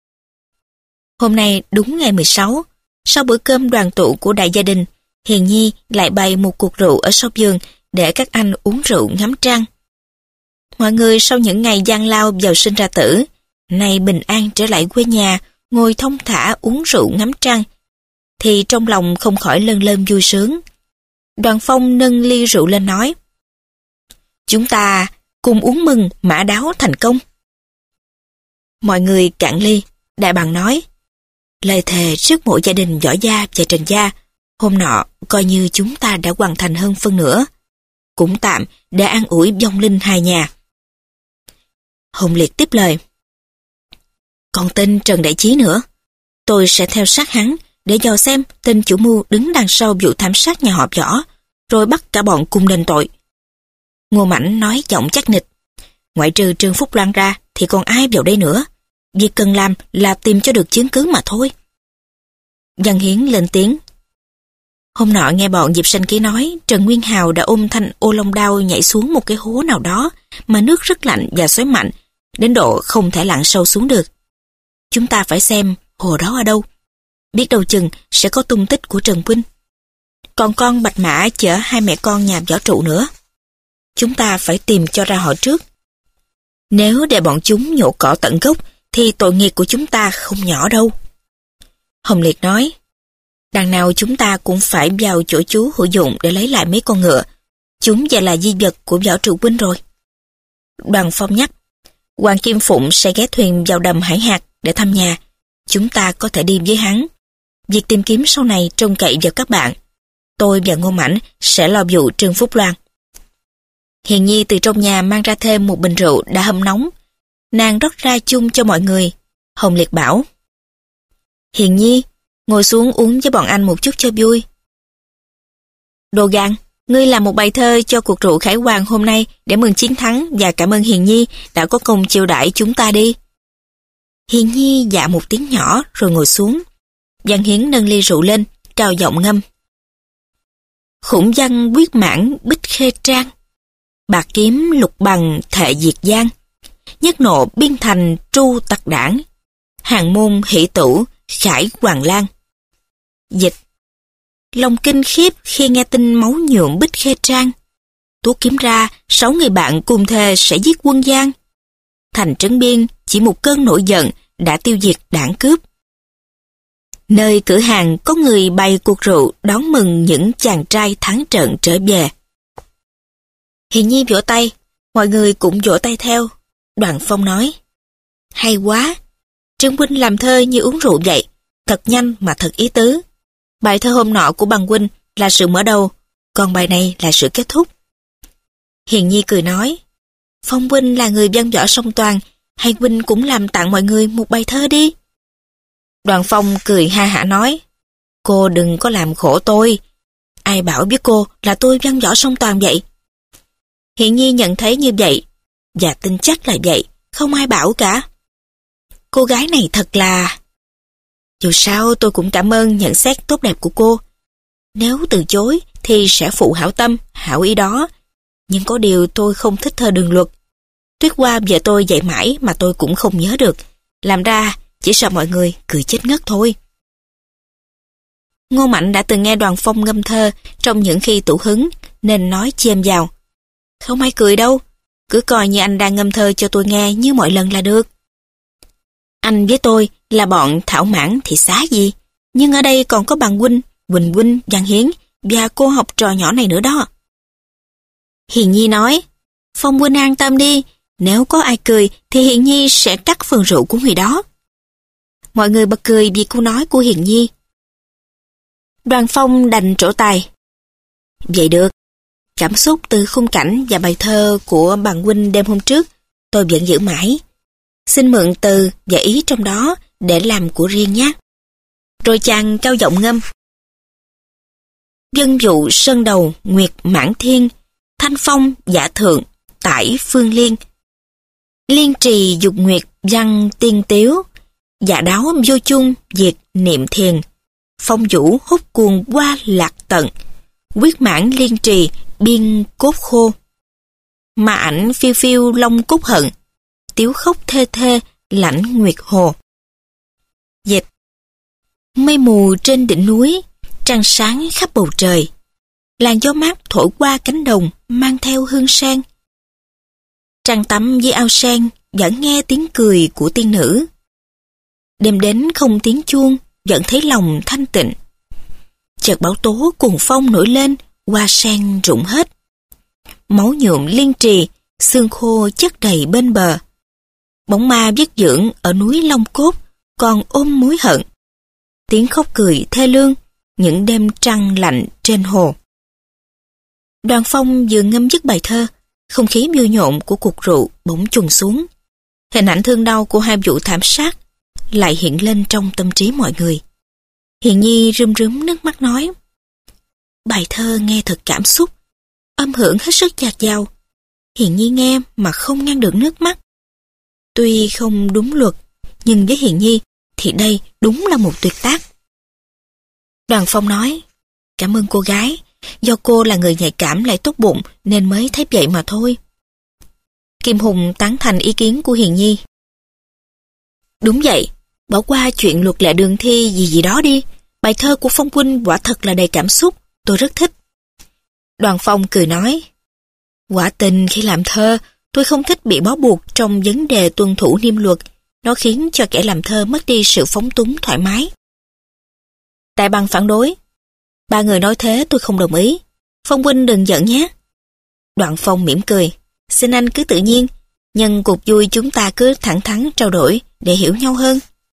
Hôm nay đúng ngày mười sáu, sau bữa cơm đoàn tụ của đại gia đình, Hiền Nhi lại bày một cuộc rượu ở sau vườn để các anh uống rượu ngắm trăng. Mọi người sau những ngày gian lao vào sinh ra tử, nay bình an trở lại quê nhà, ngồi thong thả uống rượu ngắm trăng, thì trong lòng không khỏi lân lân vui sướng. Đoàn Phong nâng ly rượu lên nói. Chúng ta cùng uống mừng mã đáo thành công. Mọi người cạn ly, Đại Bằng nói. Lời thề trước mộ gia đình Võ Gia và Trần Gia, hôm nọ coi như chúng ta đã hoàn thành hơn phân nửa. Cũng tạm để an ủi vong linh hai nhà. Hồng Liệt tiếp lời. Còn tên Trần Đại Chí nữa. Tôi sẽ theo sát hắn để dò xem tên chủ mưu đứng đằng sau vụ thảm sát nhà họ Võ, rồi bắt cả bọn cùng đền tội. Ngô Mãnh nói giọng chắc nịch. Ngoại trừ Trương Phúc Loan ra thì còn ai vào đây nữa. Việc cần làm là tìm cho được chứng cứ mà thôi. Văn Hiến lên tiếng. Hôm nọ nghe bọn Diệp Sanh Ký nói Trần Nguyên Hào đã ôm thanh ô long đao nhảy xuống một cái hố nào đó mà nước rất lạnh và xoáy mạnh, đến độ không thể lặn sâu xuống được. Chúng ta phải xem hồ đó ở đâu. Biết đâu chừng sẽ có tung tích của Trần Huynh. Còn con Bạch Mã chở hai mẹ con nhà Võ Trụ nữa. Chúng ta phải tìm cho ra họ trước. Nếu để bọn chúng nhổ cỏ tận gốc thì tội nghiệp của chúng ta không nhỏ đâu. Hồng Liệt nói. Đằng nào chúng ta cũng phải vào chỗ chú hữu dụng để lấy lại mấy con ngựa. Chúng giờ là di vật của Võ Trụ Huynh rồi. Đoàn Phong nhắc. Hoàng Kim Phụng sẽ ghé thuyền vào đầm Hải Hạc để thăm nhà. Chúng ta có thể đi với hắn. Việc tìm kiếm sau này trông cậy vào các bạn. Tôi và Ngô Mãnh sẽ lo vụ Trương Phúc Loan. Hiền Nhi từ trong nhà mang ra thêm một bình rượu đã hâm nóng. Nàng rót ra chung cho mọi người. Hồng Liệt bảo. Hiền Nhi, ngồi xuống uống với bọn anh một chút cho vui. Đồ gan, ngươi làm một bài thơ cho cuộc rượu khải hoàn hôm nay để mừng chiến thắng và cảm ơn Hiền Nhi đã có công chiêu đãi chúng ta đi. Hiền Nhi dạ một tiếng nhỏ rồi ngồi xuống. Văn Hiến nâng ly rượu lên, cao giọng ngâm. Khủng văn quyết mãn bích khê trang, bạc kiếm lục bằng thệ diệt giang, nhất nộ biên thành tru tặc đảng, hàng môn hỷ tửu khải hoàng lan. Dịch. Lòng kinh khiếp khi nghe tin máu nhuộm bích khê trang. Tú kiếm ra sáu người bạn cùng thề sẽ giết quân Giang. Thành Trấn Biên chỉ một cơn nổi giận đã tiêu diệt đảng cướp. Nơi cửa hàng có người bày cuộc rượu đón mừng những chàng trai thắng trận trở về. Hiền Nhi vỗ tay, mọi người cũng vỗ tay theo. Đoàn Phong nói, hay quá, Trương Huynh làm thơ như uống rượu vậy, thật nhanh mà thật ý tứ. Bài thơ hôm nọ của Bằng Huynh là sự mở đầu, còn bài này là sự kết thúc. Hiền Nhi cười nói, Phong Huynh là người văn võ song toàn, hay Huynh cũng làm tặng mọi người một bài thơ đi. Đoàn Phong cười ha hả nói, cô đừng có làm khổ tôi. Ai bảo biết cô là tôi văn võ song toàn vậy? Hiền Nhi nhận thấy như vậy, và tin chắc là vậy, không ai bảo cả. Cô gái này thật là... Dù sao tôi cũng cảm ơn nhận xét tốt đẹp của cô. Nếu từ chối thì sẽ phụ hảo tâm, hảo ý đó. Nhưng có điều tôi không thích thơ đường luật. Tuyết Hoa vợ tôi dạy mãi mà tôi cũng không nhớ được. Làm ra chỉ sợ mọi người cười chết ngất thôi. Ngô Mạnh đã từng nghe Đoàn Phong ngâm thơ trong những khi tủ hứng, nên nói chêm vào. Không ai cười đâu, cứ coi như anh đang ngâm thơ cho tôi nghe như mọi lần là được. Anh với tôi là bọn thảo mãn thì xá gì, nhưng ở đây còn có bằng huynh, Quỳnh huynh, Văn Hiến và cô học trò nhỏ này nữa đó. Hiền Nhi nói, Phong huynh an tâm đi, nếu có ai cười thì Hiền Nhi sẽ cắt phần rượu của người đó. Mọi người bật cười vì câu nói của Hiền Nhi. Đoàn Phong đành trổ tài. Vậy được, cảm xúc từ khung cảnh và bài thơ của bằng huynh đêm hôm trước tôi vẫn giữ mãi. Xin mượn từ và ý trong đó để làm của riêng nhé. Rồi chàng cao giọng ngâm. Dân dụ sơn đầu nguyệt mãn thiên, thanh phong giả thượng tải phương liên. Liên trì dục nguyệt văn tiên tiếu, giả đáo vô chung diệt niệm thiền. Phong vũ hút cuồng qua lạc tận, quyết mãn liên trì biên cốt khô. Mà ảnh phiêu phiêu long cúc hận, tiếu khóc thê thê lãnh nguyệt hồ. Dịch. Mây mù trên đỉnh núi, trăng sáng khắp bầu trời. Làn gió mát thổi qua cánh đồng mang theo hương sen. Trăng tắm dưới ao sen vẫn nghe tiếng cười của tiên nữ. Đêm đến không tiếng chuông, vẫn thấy lòng thanh tịnh. Chợt bão tố cuồng phong nổi lên, hoa sen rụng hết. Máu nhuộm liên trì, xương khô chất đầy bên bờ. Bóng ma vất dưỡng ở núi Long Cốt còn ôm mối hận. Tiếng khóc cười thê lương, những đêm trăng lạnh trên hồ. Đoàn Phong vừa ngâm dứt bài thơ, không khí vui nhộn của cuộc rượu bỗng trùng xuống. Hình ảnh thương đau của hai vụ thảm sát lại hiện lên trong tâm trí mọi người. Hiền Nhi rơm rớm nước mắt nói, bài thơ nghe thật cảm xúc, âm hưởng hết sức dạt dào. Hiền Nhi nghe mà không ngăn được nước mắt. Tuy không đúng luật, nhưng với Hiền Nhi thì đây đúng là một tuyệt tác. Đoàn Phong nói, cảm ơn cô gái, do cô là người nhạy cảm lại tốt bụng nên mới thấy vậy mà thôi. Kim Hùng tán thành ý kiến của Hiền Nhi. Đúng vậy, bỏ qua chuyện luật lệ đường thi gì gì đó đi. Bài thơ của Phong huynh quả thật là đầy cảm xúc, tôi rất thích. Đoàn Phong cười nói, quả tình khi làm thơ, tôi không thích bị bó buộc trong vấn đề tuân thủ niêm luật. Nó khiến cho kẻ làm thơ mất đi sự phóng túng thoải mái. Đại Bằng phản đối. Ba người nói thế tôi không đồng ý. Phong huynh đừng giận nhé. Đoạn Phong mỉm cười. Xin anh cứ tự nhiên. Nhân cuộc vui chúng ta cứ thẳng thắn trao đổi để hiểu nhau hơn.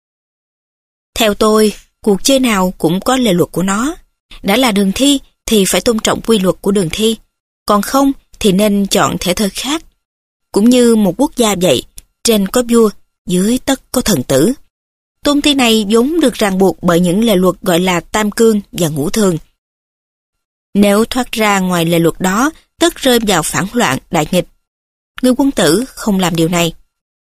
Theo tôi, cuộc chơi nào cũng có lề luật của nó. Đã là đường thi thì phải tôn trọng quy luật của đường thi. Còn không thì nên chọn thể thơ khác. Cũng như một quốc gia vậy, trên có vua, dưới tất có thần tử. Tôn thi này vốn được ràng buộc bởi những lề luật gọi là tam cương và ngũ thường. Nếu thoát ra ngoài lề luật đó, tất rơi vào phản loạn đại nghịch. Người quân tử không làm điều này.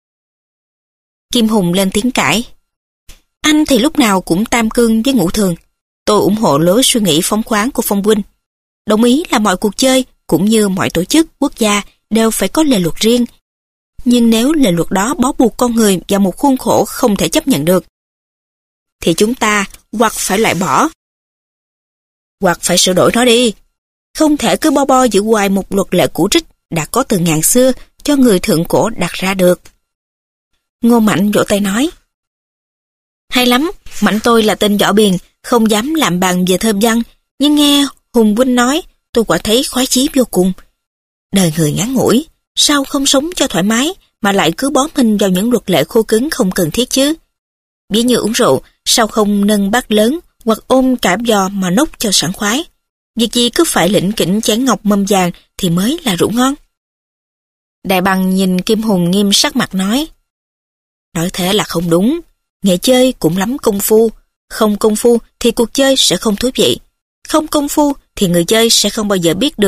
Kim Hùng lên tiếng cãi. Anh thì lúc nào cũng tam cương với ngũ thường. Tôi ủng hộ lối suy nghĩ phóng khoáng của Phong huynh. Đồng ý là mọi cuộc chơi cũng như mọi tổ chức quốc gia đều phải có lề luật riêng. Nhưng nếu lề luật đó bó buộc con người vào một khuôn khổ không thể chấp nhận được, thì chúng ta hoặc phải loại bỏ, hoặc phải sửa đổi nó đi. Không thể cứ bo bo giữ hoài một luật lệ cũ rích đã có từ ngàn xưa cho người thượng cổ đặt ra được. Ngô Mạnh vỗ tay nói, hay lắm, Mạnh tôi là tên võ biền, không dám làm bàn về thơ văn, nhưng nghe Hùng huynh nói, tôi quả thấy khoái chí vô cùng. Đời người ngắn ngủi, sao không sống cho thoải mái mà lại cứ bó mình vào những luật lệ khô cứng không cần thiết chứ? Ví như uống rượu, sao không nâng bát lớn hoặc ôm cả giò mà nốc cho sảng khoái? Việc gì cứ phải lỉnh kỉnh chén ngọc mâm vàng thì mới là rượu ngon. Đại Bằng nhìn Kim Hùng nghiêm sắc mặt nói, nói thế là không đúng. Nghệ chơi cũng lắm công phu. Không công phu thì cuộc chơi sẽ không thú vị. Không công phu thì người chơi sẽ không bao giờ biết được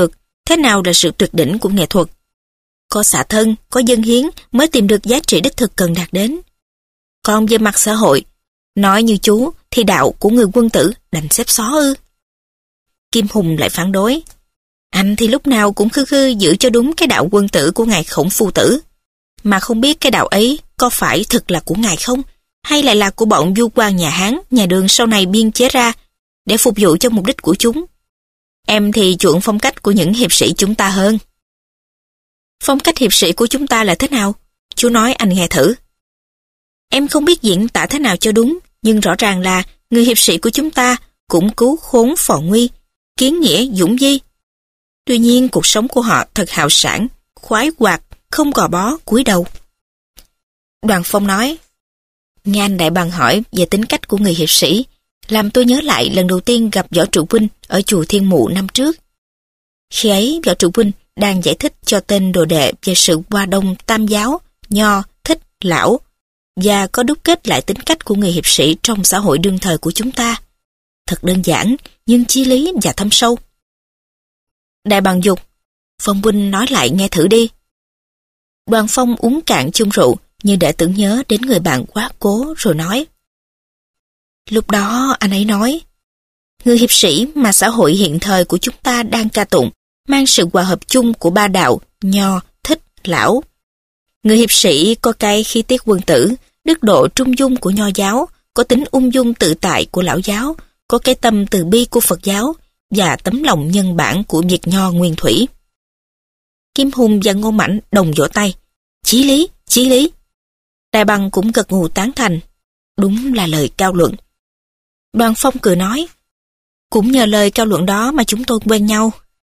thế nào là sự tuyệt đỉnh của nghệ thuật. Có xả thân, có dâng hiến mới tìm được giá trị đích thực cần đạt đến. Còn về mặt xã hội, nói như chú thì đạo của người quân tử đành xếp xó ư. Kim Hùng lại phản đối. Anh thì lúc nào cũng khư khư giữ cho đúng cái đạo quân tử của ngài Khổng Phu Tử, mà không biết cái đạo ấy có phải thực là của ngài không, hay lại là của bọn du quan nhà Hán, nhà Đường sau này biên chế ra để phục vụ cho mục đích của chúng. Em thì chuộng phong cách của những hiệp sĩ chúng ta hơn. Phong cách hiệp sĩ của chúng ta là thế nào? Chú nói anh nghe thử. Em không biết diễn tả thế nào cho đúng, nhưng rõ ràng là người hiệp sĩ của chúng ta cũng cứu khốn phò nguy, kiến nghĩa dũng di. Tuy nhiên cuộc sống của họ thật hào sảng, khoái hoạt, không gò bó cúi đầu. Đoàn Phong nói, nghe anh Đại Bằng hỏi về tính cách của người hiệp sĩ, làm tôi nhớ lại lần đầu tiên gặp Võ Trụ Huynh ở chùa Thiên Mụ năm trước. Khi ấy Võ Trụ Huynh đang giải thích cho tên đồ đệ về sự qua đông tam giáo, nho, thích, lão, và có đúc kết lại tính cách của người hiệp sĩ trong xã hội đương thời của chúng ta. Thật đơn giản, nhưng chí lý và thâm sâu. Đại Bằng dục, Phong huynh nói lại nghe thử đi. Đoàn Phong uống cạn chung rượu như để tưởng nhớ đến người bạn quá cố rồi nói. Lúc đó anh ấy nói, người hiệp sĩ mà xã hội hiện thời của chúng ta đang ca tụng mang sự hòa hợp chung của ba đạo, nho, thích, lão. Người hiệp sĩ có cái khí tiết quân tử, đức độ trung dung của nho giáo, có tính ung dung tự tại của lão giáo, có cái tâm từ bi của Phật giáo và tấm lòng nhân bản của Việt nho nguyên thủy. Kim Hùng và Ngô Mãnh đồng vỗ tay. Chí lý, chí lý. Đại Bằng cũng gật gù tán thành. Đúng là lời cao luận. Đoàn Phong cười nói, cũng nhờ lời cao luận đó mà chúng tôi quen nhau.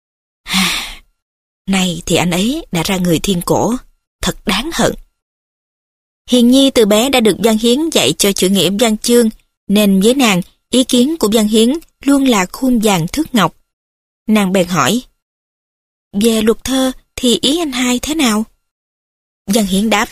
Này thì anh ấy đã ra người thiên cổ, thật đáng hận. Hiền Nhi từ bé đã được Văn Hiến dạy cho chữ nghĩa văn chương, nên với nàng, ý kiến của Văn Hiến luôn là khuôn vàng thước ngọc. Nàng bèn hỏi, về luật thơ thì ý anh hai thế nào? Văn Hiến đáp,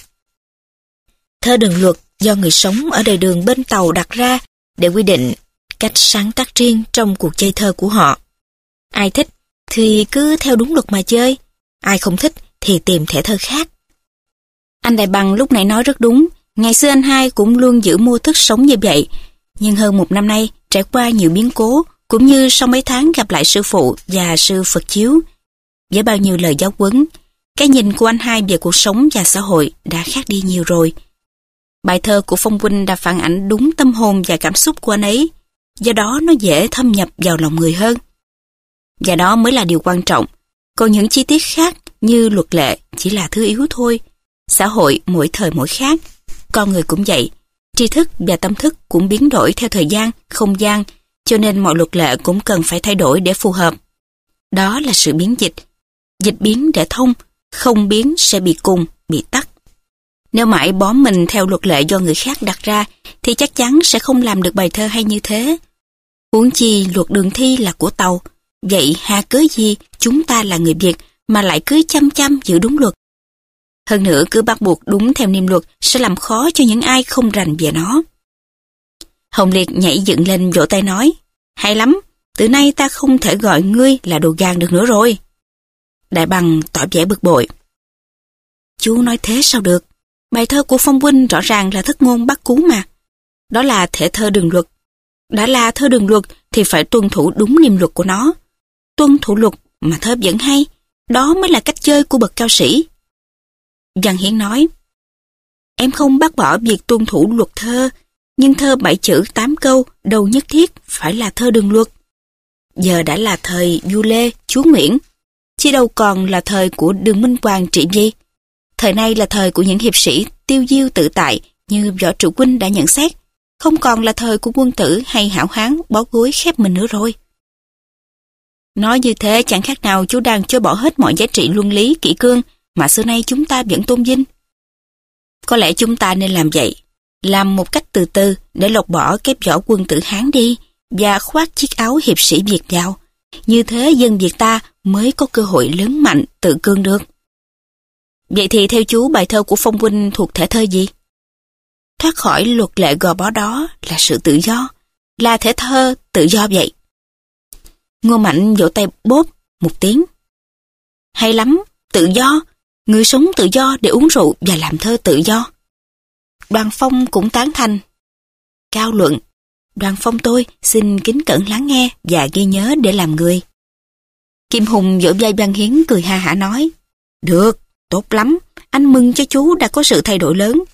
thơ đường luật do người sống ở đời Đường bên Tàu đặt ra để quy định cách sáng tác riêng trong cuộc chơi thơ của họ. Ai thích thì cứ theo đúng luật mà chơi, ai không thích thì tìm thể thơ khác. Anh Đại Bằng lúc nãy nói rất đúng, ngày xưa anh hai cũng luôn giữ mô thức sống như vậy, nhưng hơn một năm nay trải qua nhiều biến cố, cũng như sau mấy tháng gặp lại sư phụ và sư Phật Chiếu. Với bao nhiêu lời giáo huấn, cái nhìn của anh hai về cuộc sống và xã hội đã khác đi nhiều rồi. Bài thơ của Phong huynh đã phản ảnh đúng tâm hồn và cảm xúc của anh ấy, do đó nó dễ thâm nhập vào lòng người hơn. Và đó mới là điều quan trọng, còn những chi tiết khác như luật lệ chỉ là thứ yếu thôi. Xã hội mỗi thời mỗi khác, con người cũng vậy, tri thức và tâm thức cũng biến đổi theo thời gian, không gian, cho nên mọi luật lệ cũng cần phải thay đổi để phù hợp. Đó là sự biến dịch. Dịch biến để thông, không biến sẽ bị cùng, bị tắc. Nếu mãi bó mình theo luật lệ do người khác đặt ra, thì chắc chắn sẽ không làm được bài thơ hay như thế. Huống chi luật đường thi là của Tàu, vậy hà cớ gì chúng ta là người Việt mà lại cứ chăm chăm giữ đúng luật. Hơn nữa cứ bắt buộc đúng theo niêm luật sẽ làm khó cho những ai không rành về nó. Hồng Liệt nhảy dựng lên vỗ tay nói, hay lắm, từ nay ta không thể gọi ngươi là đồ gan được nữa rồi. Đại Bằng tỏ vẻ bực bội. Chú nói thế sao được? Bài thơ của Phong huynh rõ ràng là thất ngôn bắt cú mà. Đó là thể thơ đường luật. Đã là thơ đường luật thì phải tuân thủ đúng niêm luật của nó. Tuân thủ luật mà thơ vẫn hay, đó mới là cách chơi của bậc cao sĩ. Văn Hiến nói, em không bác bỏ việc tuân thủ luật thơ, nhưng thơ bảy chữ tám câu đâu nhất thiết phải là thơ đường luật. Giờ đã là thời vua Lê, chúa Nguyễn, chứ đâu còn là thời của Đường Minh Hoàng trị vi. Thời nay là thời của những hiệp sĩ tiêu diêu tự tại như Võ Trụ Huynh đã nhận xét, không còn là thời của quân tử hay hảo hán bó gối khép mình nữa rồi. Nói như thế chẳng khác nào chú đang chối bỏ hết mọi giá trị luân lý kỷ cương mà xưa nay chúng ta vẫn tôn vinh. Có lẽ chúng ta nên làm vậy, làm một cách từ từ để lột bỏ cái vỏ quân tử Hán đi và khoác chiếc áo hiệp sĩ Việt vào. Như thế dân Việt ta mới có cơ hội lớn mạnh tự cương được. Vậy thì theo chú bài thơ của Phong huynh thuộc thể thơ gì? Thoát khỏi luật lệ gò bó đó là sự tự do, là thể thơ tự do vậy. Ngô Mạnh vỗ tay bóp một tiếng. Hay lắm, tự do. Người sống tự do để uống rượu và làm thơ tự do. Đoàn Phong cũng tán thành. Cao luận. Đoàn Phong tôi xin kính cẩn lắng nghe và ghi nhớ để làm người. Kim Hùng vỗ vai Văn Hiến cười ha hả nói. Được, tốt lắm. Anh mừng cho chú đã có sự thay đổi lớn.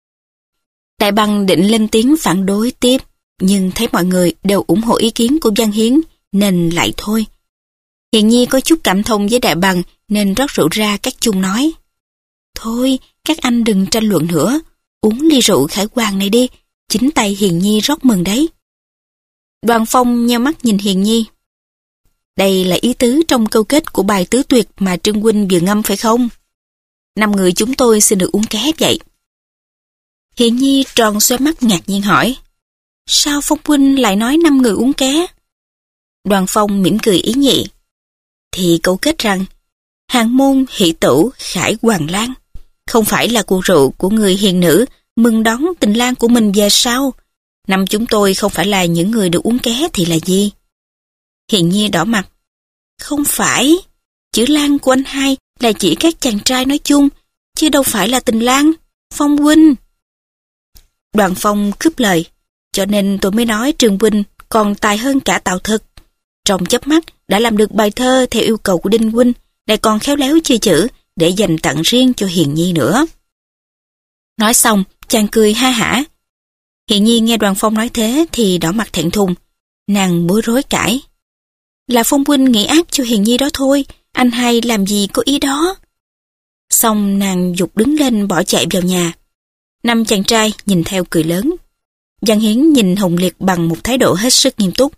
Đại Bằng định lên tiếng phản đối tiếp, nhưng thấy mọi người đều ủng hộ ý kiến của Văn Hiến, nên lại thôi. Hiền Nhi có chút cảm thông với Đại Bằng, nên rót rượu ra các chung nói. Thôi, các anh đừng tranh luận nữa, uống ly rượu khải hoàng này đi, chính tay Hiền Nhi rót mừng đấy. Đoàn Phong nheo mắt nhìn Hiền Nhi. Đây là ý tứ trong câu kết của bài tứ tuyệt mà Trương huynh vừa ngâm phải không? Năm người chúng tôi xin được uống ké vậy. Hiền Nhi tròn xoe mắt ngạc nhiên hỏi. Sao Phong huynh lại nói năm người uống ké? Đoàn Phong mỉm cười ý nhị. Thì câu kết rằng hàng môn hỷ tửu khải hoàng lan không phải là cuộc rượu của người hiền nữ mừng đón tình lang của mình về sau. Năm chúng tôi không phải là những người được uống ké thì là gì? Hiền Nhi đỏ mặt. Không phải, chữ lang của anh hai là chỉ các chàng trai nói chung, chứ đâu phải là tình lang, Phong huynh. Đoàn Phong cướp lời, cho nên tôi mới nói Trường huynh còn tài hơn cả Tào Thực. Trong chớp mắt đã làm được bài thơ theo yêu cầu của Đinh huynh, lại còn khéo léo chơi chữ để dành tặng riêng cho Hiền Nhi nữa. Nói xong, chàng cười ha hả. Hiền Nhi nghe Đoàn Phong nói thế thì đỏ mặt thẹn thùng, nàng bối rối cãi. Là Phong huynh nghĩ ác cho Hiền Nhi đó thôi, anh hai làm gì có ý đó. Xong nàng giục đứng lên bỏ chạy vào nhà. Năm chàng trai nhìn theo cười lớn. Văn Hiến nhìn Hồng Liệt bằng một thái độ hết sức nghiêm túc.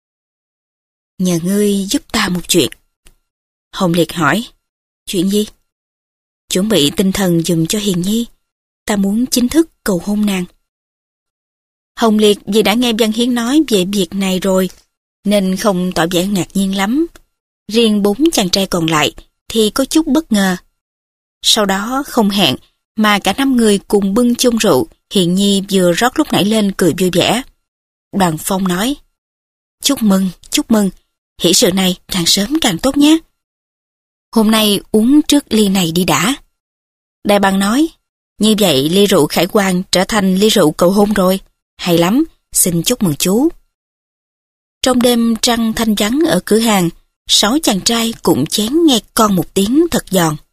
Nhờ ngươi giúp ta một chuyện. Hồng Liệt hỏi. Chuyện gì? Chuẩn bị tinh thần dùm cho Hiền Nhi. Ta muốn chính thức cầu hôn nàng. Hồng Liệt vì đã nghe Văn Hiến nói về việc này rồi, nên không tỏ vẻ ngạc nhiên lắm. Riêng bốn chàng trai còn lại thì có chút bất ngờ. Sau đó không hẹn mà cả năm người cùng bưng chung rượu, Hiền Nhi vừa rót lúc nãy lên cười vui vẻ. Đoàn Phong nói, chúc mừng, chúc mừng, hỷ sự này càng sớm càng tốt nhé. Hôm nay uống trước ly này đi đã. Đại Bằng nói, như vậy ly rượu khải hoàng trở thành ly rượu cầu hôn rồi. Hay lắm, xin chúc mừng chú. Trong đêm trăng thanh vắng ở cửa hàng, sáu chàng trai cũng chén nghe con một tiếng thật giòn.